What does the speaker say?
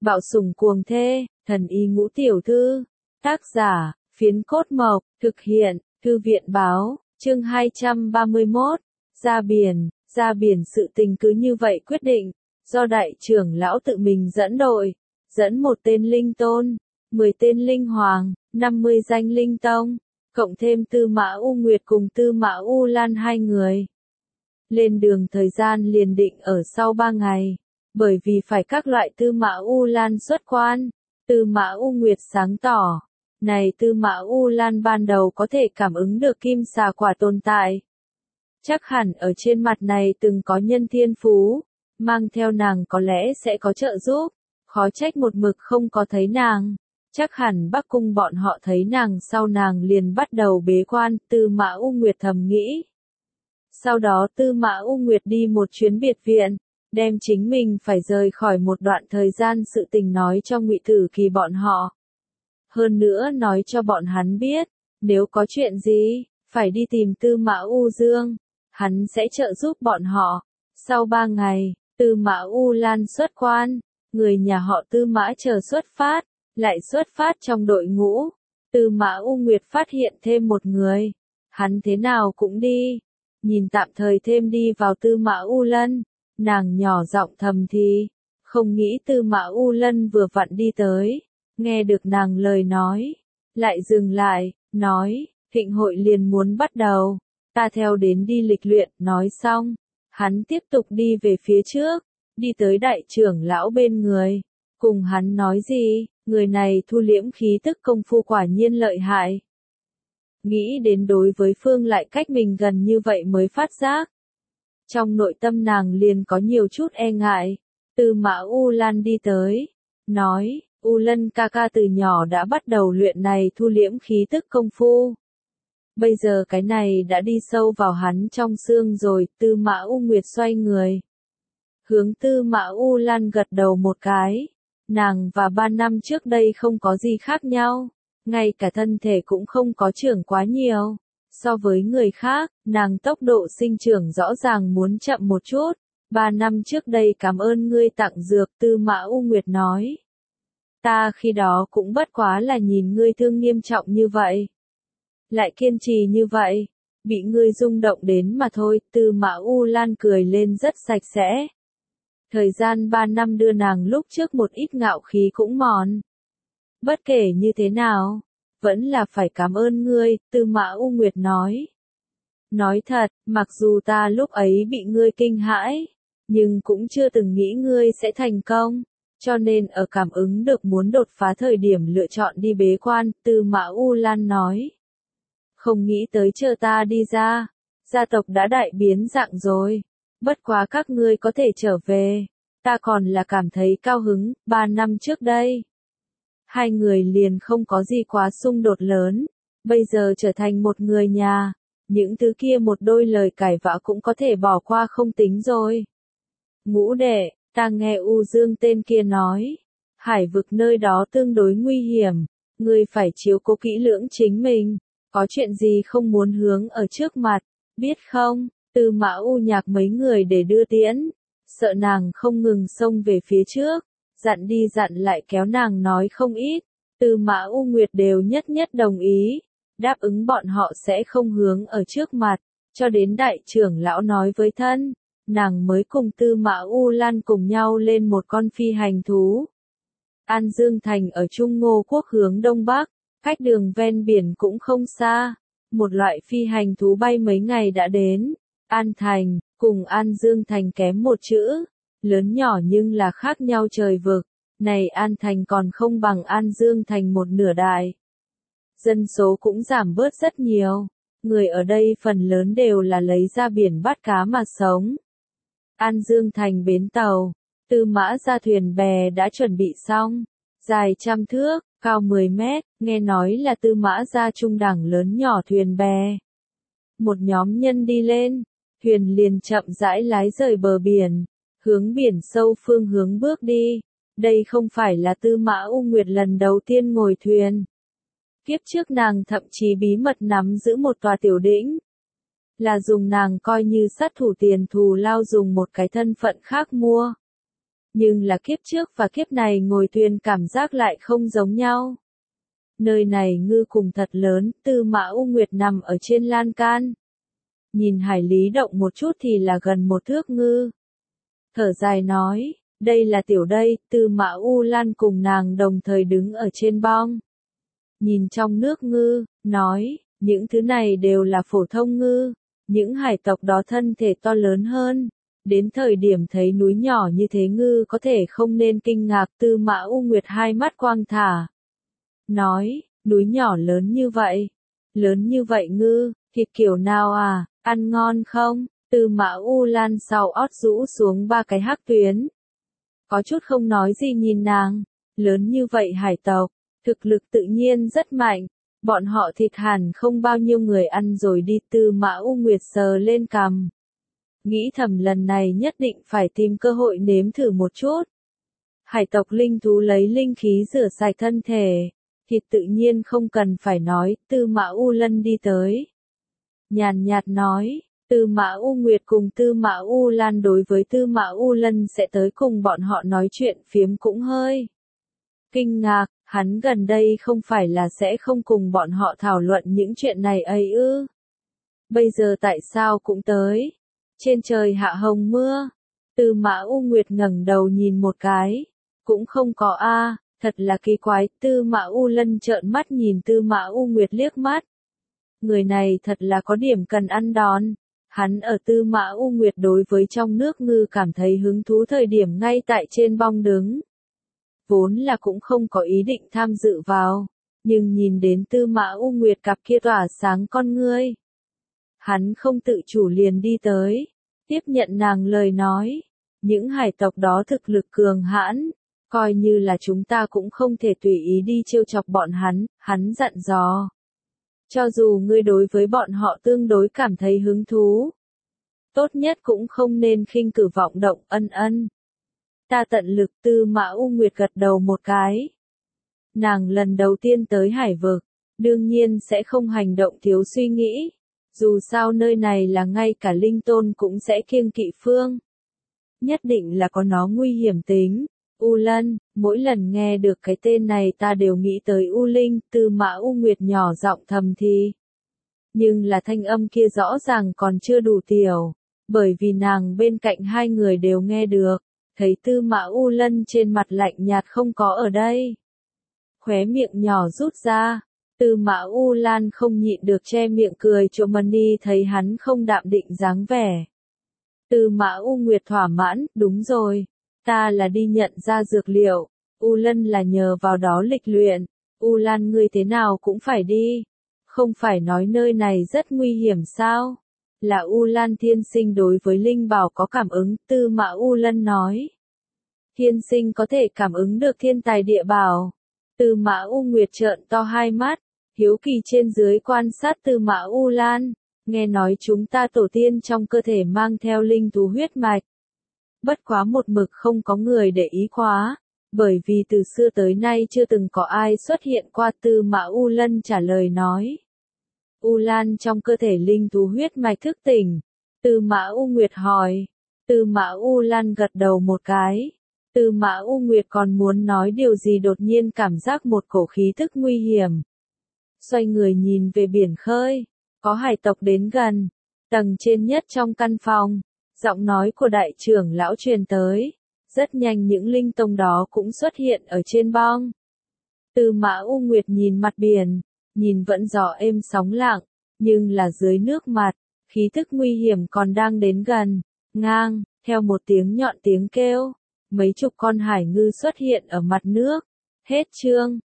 Bạo sủng cuồng thê, thần y ngũ tiểu thư. Tác giả, Phiến Cốt Mộc, thực hiện, Thư viện báo, chương 231, ra biển sự tình cứ như vậy quyết định, do đại trưởng lão tự mình dẫn đội, dẫn một tên linh tôn, 10 tên linh hoàng, 50 danh linh tông, cộng thêm Tư Mã U Nguyệt cùng Tư Mã U Lan hai người. Lên đường thời gian liền định ở sau 3 ngày, bởi vì phải các loại Tư Mã U Lan xuất quan. Tư Mã U Nguyệt sáng tỏ, này Tư Mã U Lan ban đầu có thể cảm ứng được kim xà quả tồn tại. Chắc hẳn ở trên mặt này từng có nhân thiên phú, mang theo nàng có lẽ sẽ có trợ giúp, khó trách một mực không có thấy nàng. Chắc hẳn Bắc Cung bọn họ thấy nàng sau nàng liền bắt đầu bế quan, Tư Mã U Nguyệt thầm nghĩ. Sau đó Tư Mã U Nguyệt đi một chuyến biệt viện, đem chính mình phải rời khỏi một đoạn thời gian sự tình nói cho Ngụy Tử Kỳ bọn họ. Hơn nữa nói cho bọn hắn biết, nếu có chuyện gì, phải đi tìm Tư Mã U Dương, hắn sẽ trợ giúp bọn họ. Sau 3 ngày, Tư Mã U Lan xuất quan, người nhà họ Tư Mã chờ xuất phát, lại xuất phát trong đội ngũ. Tư Mã U Nguyệt phát hiện thêm một người, hắn thế nào cũng đi, nhìn tạm thời thêm đi vào Tư Mã U Lân, nàng nhỏ giọng thầm thì, không nghĩ Tư Mã U Lân vừa vặn đi tới, nghe được nàng lời nói, lại dừng lại, nói, thịnh hội liền muốn bắt đầu, ta theo đến đi lịch luyện, nói xong, hắn tiếp tục đi về phía trước, đi tới đại trưởng lão bên người, cùng hắn nói gì, người này thu liễm khí tức công phu quả nhiên lợi hại. Nghĩ đến đối với phương lại cách mình gần như vậy mới phát giác. Trong nội tâm nàng liền có nhiều chút e ngại, Tư Mã U Lan đi tới, nói, U Lân ca ca từ nhỏ đã bắt đầu luyện này thu liễm khí tức công phu. Bây giờ cái này đã đi sâu vào hắn trong xương rồi, Tư Mã U Nguyệt xoay người. Hướng Tư Mã U Lan gật đầu một cái, nàng và 3 năm trước đây không có gì khác nhau, ngay cả thân thể cũng không có trưởng quá nhiều. So với người khác, nàng tốc độ sinh trưởng rõ ràng muốn chậm một chút. 3 năm trước đây cảm ơn ngươi tặng dược, Tư Mã U Nguyệt nói. Ta khi đó cũng bất quá là nhìn ngươi thương nghiêm trọng như vậy. Lại kiên trì như vậy, bị ngươi rung động đến mà thôi, Tư Mã U Lan cười lên rất sạch sẽ. Thời gian 3 năm đưa nàng lúc trước một ít ngạo khí cũng mòn. Bất kể như thế nào, vẫn là phải cảm ơn ngươi, Tư Mã U Nguyệt nói. Nói thật, mặc dù ta lúc ấy bị ngươi kinh hãi, nhưng cũng chưa từng nghĩ ngươi sẽ thành công, cho nên ở cảm ứng được muốn đột phá thời điểm lựa chọn đi bế quan, Tư Mã U Lan nói. Không nghĩ tới chờ ta đi ra, gia tộc đã đại biến dạng rồi, bất quá các ngươi có thể trở về, ta còn là cảm thấy cao hứng. 3 năm trước đây. Hai người liền không có gì quá xung đột lớn, bây giờ trở thành một người nhà, những thứ kia một đôi lời cãi vã cũng có thể bỏ qua không tính rồi. Ngũ đệ, ta nghe U Dương tên kia nói, hải vực nơi đó tương đối nguy hiểm, ngươi phải chiếu cố kỹ lưỡng chính mình, có chuyện gì không muốn hướng ở trước mặt, biết không? Tư Mã U Nhạc mấy người để đưa tiễn, sợ nàng không ngừng xông về phía trước. Dặn đi dặn lại kéo nàng nói không ít, Tư Mã U Nguyệt đều nhất nhất đồng ý, đáp ứng bọn họ sẽ không hướng ở trước mặt, cho đến đại trưởng lão nói với thân, nàng mới cùng Tư Mã U Lan cùng nhau lên một con phi hành thú. An Dương Thành ở Trung Ngô Quốc hướng Đông Bắc, cách đường ven biển cũng không xa, một loại phi hành thú bay mấy ngày đã đến, An Thành, cùng An Dương Thành kém một chữ. Lớn nhỏ nhưng là khác nhau trời vực, này An Thành còn không bằng An Dương Thành một nửa đại. Dân số cũng giảm bớt rất nhiều, người ở đây phần lớn đều là lấy ra biển bắt cá mà sống. An Dương Thành bến tàu, Tư Mã ra thuyền bè đã chuẩn bị xong, dài 100 thước, cao 10 mét, nghe nói là Tư Mã ra trung đẳng lớn nhỏ thuyền bè. Một nhóm nhân đi lên, thuyền liền chậm rãi lái rời bờ biển. Hướng biển sâu phương hướng bước đi, đây không phải là Tư Mã U Nguyệt lần đầu tiên ngồi thuyền. Kiếp trước nàng thậm chí bí mật nắm giữ một tòa tiểu đỉnh. Là dùng nàng coi như sát thủ tiền thù lao dùng một cái thân phận khác mua. Nhưng là kiếp trước và kiếp này ngồi thuyền cảm giác lại không giống nhau. Nơi này ngư cùng thật lớn, Tư Mã U Nguyệt nằm ở trên lan can. Nhìn hải lý động một chút thì là gần một thước ngư. Thở dài nói, đây là tiểu đây, Tư Mã U Lan cùng nàng đồng thời đứng ở trên bong. Nhìn trong nước ngư, nói, những thứ này đều là phổ thông ngư, những hải tộc đó thân thể to lớn hơn. Đến thời điểm thấy núi nhỏ như thế ngư có thể không nên kinh ngạc. Tư Mã U Nguyệt hai mắt quang thả. Nói, núi nhỏ lớn như vậy ngư, thịt kiểu nào à, ăn ngon không? Tư Mã U Lan sau ót rũ xuống ba cái hắc tuyến. Có chút không nói gì nhìn nàng, lớn như vậy hải tộc, thực lực tự nhiên rất mạnh, bọn họ thịt hẳn không bao nhiêu người ăn rồi đi. Tư Mã U Nguyệt sờ lên cằm. Nghĩ thầm lần này nhất định phải tìm cơ hội nếm thử một chút. Hải tộc linh thú lấy linh khí rửa sạch thân thể, thịt tự nhiên không cần phải nói. Tư Mã U Lân đi tới. Nhàn nhạt nói, Tư Mã U Nguyệt cùng Tư Mã U Lan đối với Tư Mã U Lân sẽ tới cùng bọn họ nói chuyện phiếm cũng hơi kinh ngạc, hắn gần đây không phải là sẽ không cùng bọn họ thảo luận những chuyện này ấy ư. Bây giờ tại sao cũng tới? Trên trời hạ hồng mưa. Tư Mã U Nguyệt ngẩng đầu nhìn một cái. Cũng không có a, thật là kỳ quái. Tư Mã U Lân trợn mắt nhìn Tư Mã U Nguyệt liếc mắt. Người này thật là có điểm cần ăn đòn. Hắn ở Tư Mã U Nguyệt đối với trong nước ngư cảm thấy hứng thú thời điểm ngay tại trên bong đứng. Vốn là cũng không có ý định tham dự vào. Nhưng nhìn đến Tư Mã U Nguyệt cặp kia tỏa sáng con ngươi. Hắn không tự chủ liền đi tới. Tiếp nhận nàng lời nói. Những hải tộc đó thực lực cường hãn. Coi như là chúng ta cũng không thể tùy ý đi trêu chọc bọn hắn dặn dò. Cho dù ngươi đối với bọn họ tương đối cảm thấy hứng thú. Tốt nhất cũng không nên khinh cử vọng động. Ân. Ta tận lực. Tư Mã U Nguyệt gật đầu một cái. Nàng lần đầu tiên tới hải vực. Đương nhiên sẽ không hành động thiếu suy nghĩ. Dù sao nơi này là ngay cả linh tôn cũng sẽ kiêng kỵ phương. Nhất định là có nó nguy hiểm tính. U Lân, mỗi lần nghe được cái tên này ta đều nghĩ tới U Linh. Tư Mã U Nguyệt nhỏ giọng thầm thì. Nhưng là thanh âm kia rõ ràng còn chưa đủ tiểu. Bởi vì nàng bên cạnh hai người đều nghe được. Thấy Tư Mã U Lân trên mặt lạnh nhạt không có ở đây. Khóe miệng nhỏ rút ra. Tư Mã U Lan không nhịn được che miệng cười cho Mani thấy hắn không đạm định dáng vẻ. Tư Mã U Nguyệt thỏa mãn, đúng rồi. Ta là đi nhận ra dược liệu. U Lân là nhờ vào đó lịch luyện. U Lan ngươi thế nào cũng phải đi. Không phải nói nơi này rất nguy hiểm sao? Là U Lan thiên sinh đối với linh bảo có cảm ứng. Tư Mã U Lân nói. Thiên sinh có thể cảm ứng được thiên tài địa bảo. Tư Mã U Nguyệt trợn to hai mắt. Hiếu kỳ trên dưới quan sát Tư Mã U Lan. Nghe nói chúng ta tổ tiên trong cơ thể mang theo linh thú huyết mạch. Bất quá một mực không có người để ý quá. Bởi vì từ xưa tới nay chưa từng có ai xuất hiện qua. Tư Mã U Lân trả lời nói. U Lan trong cơ thể linh thú huyết mạch thức tỉnh. Tư Mã U Nguyệt hỏi. Tư Mã U Lan gật đầu một cái. Tư Mã U Nguyệt còn muốn nói điều gì đột nhiên cảm giác một cổ khí thức nguy hiểm. Xoay người nhìn về biển khơi. Có hải tộc đến gần. Tầng trên nhất trong căn phòng. Giọng nói của đại trưởng lão truyền tới. Rất nhanh những linh tông đó cũng xuất hiện ở trên bong. Tư Mã U Nguyệt nhìn mặt biển. Nhìn vẫn gió êm sóng lặng. Nhưng là dưới nước mặt. Khí thức nguy hiểm còn đang đến gần. Ngang, theo một tiếng nhọn tiếng kêu. Mấy chục con hải ngư xuất hiện ở mặt nước. Hết chương.